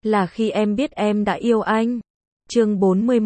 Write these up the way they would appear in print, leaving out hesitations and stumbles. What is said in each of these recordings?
là khi em biết em đã yêu anh. Chương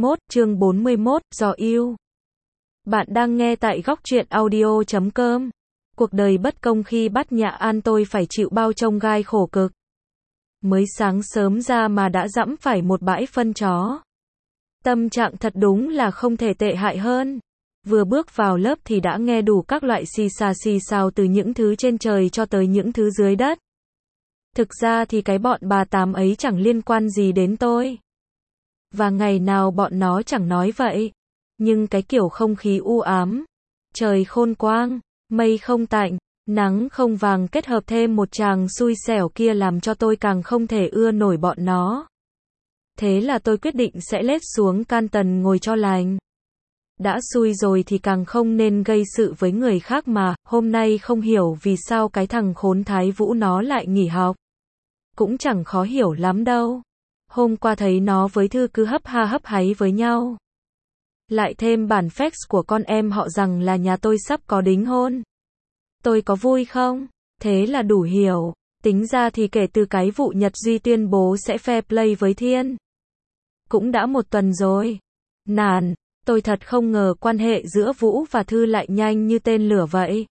41, do yêu. Bạn đang nghe tại góc truyện audio.com. Cuộc đời bất công khi bắt Nhã An tôi phải chịu bao chông gai khổ cực. Mới sáng sớm ra mà đã dẫm phải một bãi phân chó. Tâm trạng thật đúng là không thể tệ hại hơn. Vừa bước vào lớp thì đã nghe đủ các loại xì xào từ những thứ trên trời cho tới những thứ dưới đất. Thực ra thì cái bọn bà tám ấy chẳng liên quan gì đến tôi. Và ngày nào bọn nó chẳng nói vậy. Nhưng cái kiểu không khí u ám, trời khôn quang, mây không tạnh, nắng không vàng kết hợp thêm một chàng xui xẻo kia làm cho tôi càng không thể ưa nổi bọn nó. Thế là tôi quyết định sẽ lết xuống Canton ngồi cho lành. Đã xui rồi thì càng không nên gây sự với người khác mà, hôm nay không hiểu vì sao cái thằng khốn Thái Vũ nó lại nghỉ học. Cũng chẳng khó hiểu lắm đâu. Hôm qua thấy nó với Thư cứ hấp ha hấp háy với nhau. Lại thêm bản fax của con em họ rằng là nhà tôi sắp có đính hôn. Tôi có vui không? Thế là đủ hiểu. Tính ra thì kể từ cái vụ Nhật Duy tuyên bố sẽ fair play với Thiên, cũng đã một tuần rồi. Nản, tôi thật không ngờ quan hệ giữa Vũ và Thư lại nhanh như tên lửa vậy.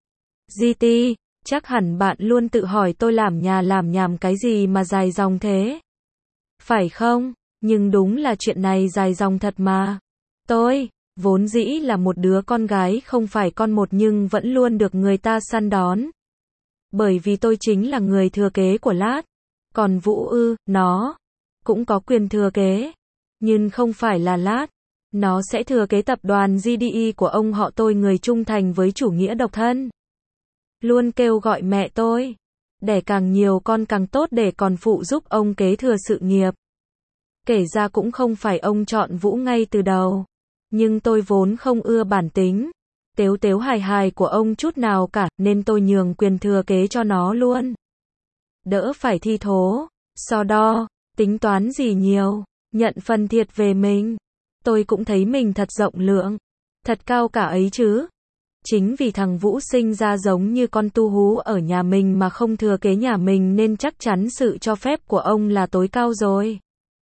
GT, chắc hẳn bạn luôn tự hỏi tôi làm nhảm cái gì mà dài dòng thế. Phải không? Nhưng đúng là chuyện này dài dòng thật mà. Tôi, vốn dĩ là một đứa con gái không phải con một nhưng vẫn luôn được người ta săn đón. Bởi vì tôi chính là người thừa kế của Lát. Còn Vũ nó cũng có quyền thừa kế. Nhưng không phải là Lát. Nó sẽ thừa kế tập đoàn GDE của ông họ tôi, người trung thành với chủ nghĩa độc thân. Luôn kêu gọi mẹ tôi, đẻ càng nhiều con càng tốt để còn phụ giúp ông kế thừa sự nghiệp. Kể ra cũng không phải ông chọn Vũ ngay từ đầu. Nhưng tôi vốn không ưa bản tính tếu hài của ông chút nào cả, nên tôi nhường quyền thừa kế cho nó luôn. Đỡ phải thi thố, so đo, tính toán gì nhiều, nhận phần thiệt về mình. Tôi cũng thấy mình thật rộng lượng, thật cao cả ấy chứ. Chính vì thằng Vũ sinh ra giống như con tu hú ở nhà mình mà không thừa kế nhà mình nên chắc chắn sự cho phép của ông là tối cao rồi.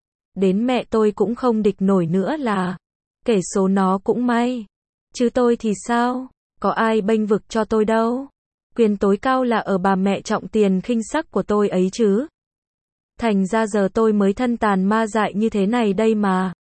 Đến mẹ tôi cũng không địch nổi nữa là. Kể số nó cũng may. Chứ tôi thì sao? Có ai bênh vực cho tôi đâu. Quyền tối cao là ở bà mẹ trọng tiền khinh sắc của tôi ấy chứ. Thành ra giờ tôi mới thân tàn ma dại như thế này đây mà.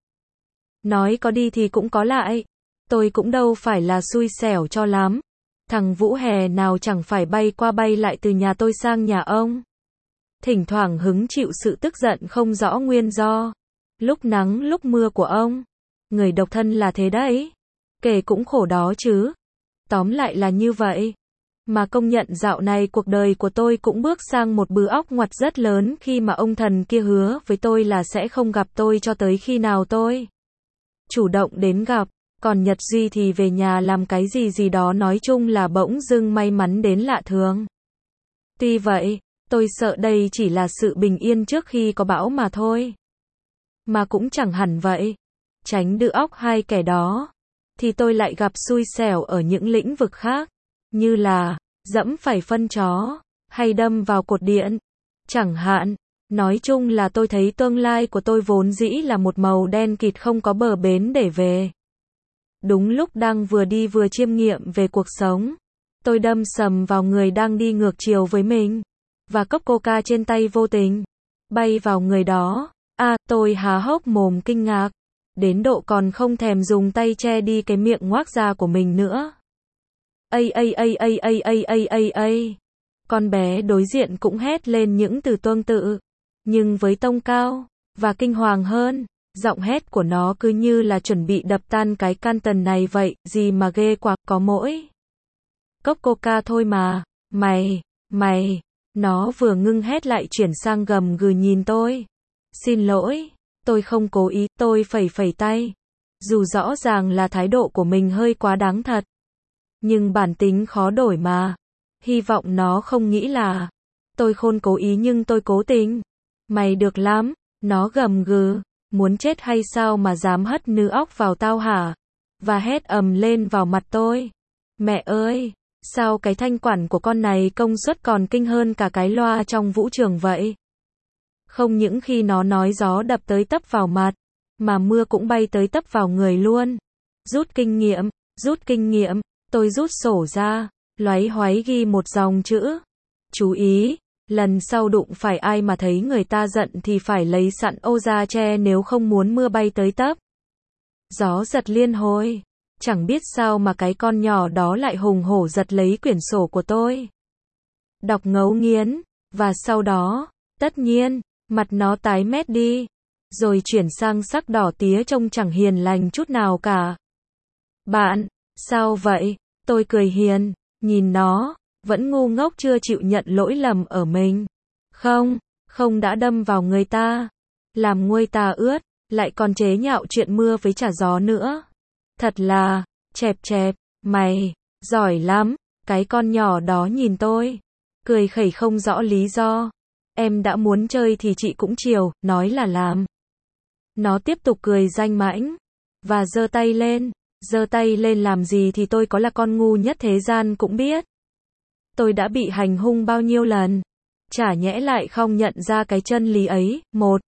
Nói có đi thì cũng có lại. Tôi cũng đâu phải là xui xẻo cho lắm. Thằng Vũ hè nào chẳng phải bay qua bay lại từ nhà tôi sang nhà ông. Thỉnh thoảng hứng chịu sự tức giận không rõ nguyên do. Lúc nắng lúc mưa của ông. Người độc thân là thế đấy. Kể cũng khổ đó chứ. Tóm lại là như vậy. Mà công nhận dạo này cuộc đời của tôi cũng bước sang một bứ óc ngoặt rất lớn khi mà ông thần kia hứa với tôi là sẽ không gặp tôi cho tới khi nào tôi chủ động đến gặp. Còn Nhật Duy thì về nhà làm cái gì đó, nói chung là bỗng dưng may mắn đến lạ thường. Tuy vậy, tôi sợ đây chỉ là sự bình yên trước khi có bão mà thôi. Mà cũng chẳng hẳn vậy. Tránh đự óc hai kẻ đó, thì tôi lại gặp xui xẻo ở những lĩnh vực khác, như là dẫm phải phân chó, hay đâm vào cột điện, chẳng hạn. Nói chung là tôi thấy tương lai của tôi vốn dĩ là một màu đen kịt không có bờ bến để về. Đúng lúc đang vừa đi vừa chiêm nghiệm về cuộc sống, tôi đâm sầm vào người đang đi ngược chiều với mình, và cốc coca trên tay vô tình bay vào người đó. Tôi há hốc mồm kinh ngạc, đến độ còn không thèm dùng tay che đi cái miệng ngoác ra của mình nữa. Con bé đối diện cũng hét lên những từ tương tự, nhưng với tông cao và kinh hoàng hơn. Giọng hét của nó cứ như là chuẩn bị đập tan cái Canton này vậy, gì mà ghê quá, có mỗi cốc coca thôi mà. Mày, nó vừa ngưng hét lại chuyển sang gầm gừ nhìn tôi. Xin lỗi, tôi không cố ý, tôi phẩy tay. Dù rõ ràng là thái độ của mình hơi quá đáng thật. Nhưng bản tính khó đổi mà. Hy vọng nó không nghĩ là tôi khôn cố ý nhưng tôi cố tình. Mày được lắm, nó gầm gừ. Muốn chết hay sao mà dám hất nư óc vào tao hả? Và hét ầm lên vào mặt tôi. Mẹ ơi, sao cái thanh quản của con này công suất còn kinh hơn cả cái loa trong vũ trường vậy? Không những khi nó nói gió đập tới tấp vào mặt, mà mưa cũng bay tới tấp vào người luôn. Rút kinh nghiệm, tôi rút sổ ra, loáy hoáy ghi một dòng chữ. Chú ý, lần sau đụng phải ai mà thấy người ta giận thì phải lấy sẵn ô ra che nếu không muốn mưa bay tới tấp. Gió giật liên hồi. Chẳng biết sao mà cái con nhỏ đó lại hùng hổ giật lấy quyển sổ của tôi. Đọc ngấu nghiến, và sau đó, tất nhiên, mặt nó tái mét đi, rồi chuyển sang sắc đỏ tía trông chẳng hiền lành chút nào cả. Bạn, sao vậy? Tôi cười hiền, nhìn nó, vẫn ngu ngốc chưa chịu nhận lỗi lầm ở mình. Không đã đâm vào người ta, làm nguôi ta ướt, lại còn chế nhạo chuyện mưa với trả gió nữa. Thật là, chẹp, mày, giỏi lắm, cái con nhỏ đó nhìn tôi, cười khẩy không rõ lý do. Em đã muốn chơi thì chị cũng chiều, nói là làm. Nó tiếp tục cười danh mãnh, và giơ tay lên làm gì thì tôi có là con ngu nhất thế gian cũng biết. Tôi đã bị hành hung bao nhiêu lần, chả nhẽ lại không nhận ra cái chân lý ấy. 1,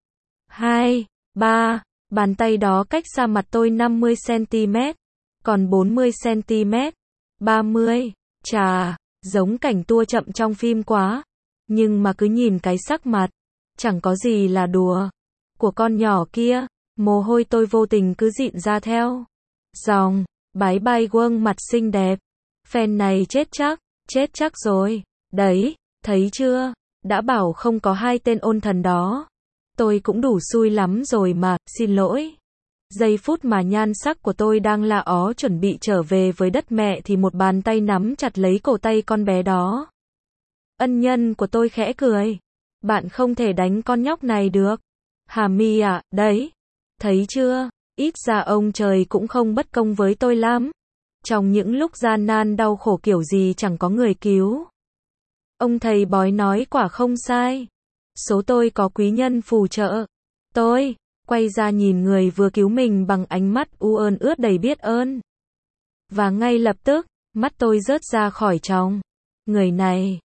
2, 3, bàn tay đó cách xa mặt tôi 50cm, còn 40cm, 30, chà, giống cảnh tua chậm trong phim quá. Nhưng mà cứ nhìn cái sắc mặt, chẳng có gì là đùa, của con nhỏ kia, mồ hôi tôi vô tình cứ dịn ra theo dòng. Bái bai Wong mặt xinh đẹp, fan này chết chắc rồi, đấy, thấy chưa, đã bảo không có hai tên ôn thần đó. Tôi cũng đủ xui lắm rồi mà, xin lỗi. Giây phút mà nhan sắc của tôi đang la ó chuẩn bị trở về với đất mẹ thì một bàn tay nắm chặt lấy cổ tay con bé đó. Ân nhân của tôi khẽ cười. Bạn không thể đánh con nhóc này được. Hà Mi à, đấy. Thấy chưa, ít ra ông trời cũng không bất công với tôi lắm. Trong những lúc gian nan đau khổ kiểu gì chẳng có người cứu. Ông thầy bói nói quả không sai. Số tôi có quý nhân phù trợ. Tôi quay ra nhìn người vừa cứu mình bằng ánh mắt u ơn ướt đầy biết ơn. Và ngay lập tức, mắt tôi rớt ra khỏi tròng. Người này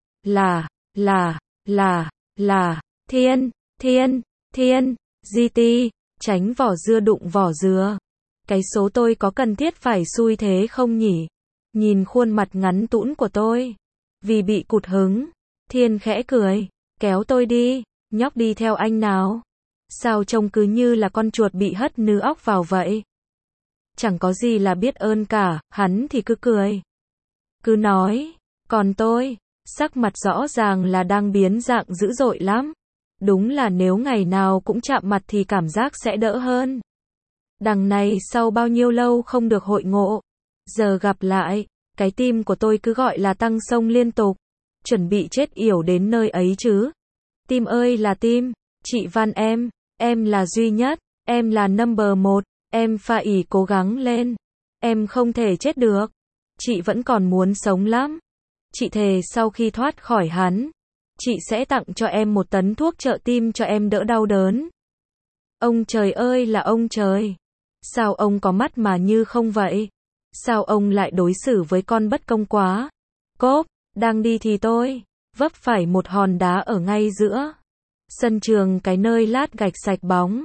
là Thiên, GT, tránh vỏ dưa đụng vỏ dừa. Cái số tôi có cần thiết phải xui thế không nhỉ? Nhìn khuôn mặt ngắn tũn của tôi, vì bị cụt hứng, Thiên khẽ cười, kéo tôi đi, nhóc đi theo anh nào. Sao trông cứ như là con chuột bị hất nứ óc vào vậy? Chẳng có gì là biết ơn cả, hắn thì cứ cười. Cứ nói, còn tôi, sắc mặt rõ ràng là đang biến dạng dữ dội lắm. Đúng là nếu ngày nào cũng chạm mặt thì cảm giác sẽ đỡ hơn. Đằng này sau bao nhiêu lâu không được hội ngộ, giờ gặp lại, cái tim của tôi cứ gọi là tăng xông liên tục, chuẩn bị chết yểu đến nơi ấy chứ. Tim ơi là tim, chị Văn em là duy nhất, em là number 1, em phải cố gắng lên. Em không thể chết được. Chị vẫn còn muốn sống lắm. Chị thề sau khi thoát khỏi hắn, chị sẽ tặng cho em 1 tấn thuốc trợ tim cho em đỡ đau đớn. Ông trời ơi là ông trời. Sao ông có mắt mà như không vậy? Sao ông lại đối xử với con bất công quá? Cốp, đang đi thì tôi vấp phải một hòn đá ở ngay giữa sân trường, cái nơi lát gạch sạch bóng.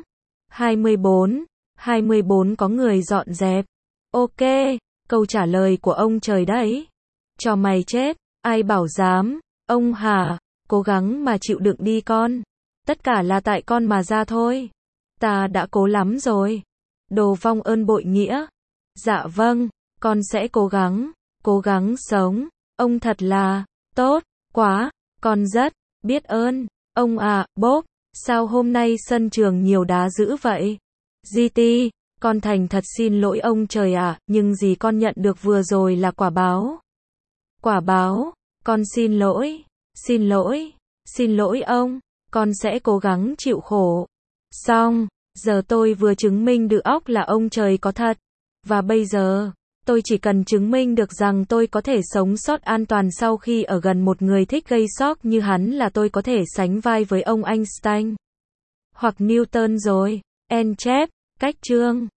24 có người dọn dẹp. Ok, câu trả lời của ông trời đấy. Cho mày chết, ai bảo dám, ông hả? Cố gắng mà chịu đựng đi con. Tất cả là tại con mà ra thôi. Ta đã cố lắm rồi. Đồ vong ơn bội nghĩa. Dạ vâng, con sẽ cố gắng sống. Ông thật là tốt quá, con rất biết ơn. Ông à, bốp, sao hôm nay sân trường nhiều đá dữ vậy? GT, con thành thật xin lỗi ông trời ạ, nhưng gì con nhận được vừa rồi là quả báo. Quả báo, con xin lỗi ông, con sẽ cố gắng chịu khổ. Xong, giờ tôi vừa chứng minh được óc là ông trời có thật. Và bây giờ, tôi chỉ cần chứng minh được rằng tôi có thể sống sót an toàn sau khi ở gần một người thích gây sốc như hắn là tôi có thể sánh vai với ông Einstein. Hoặc Newton rồi. End chép, cách chương.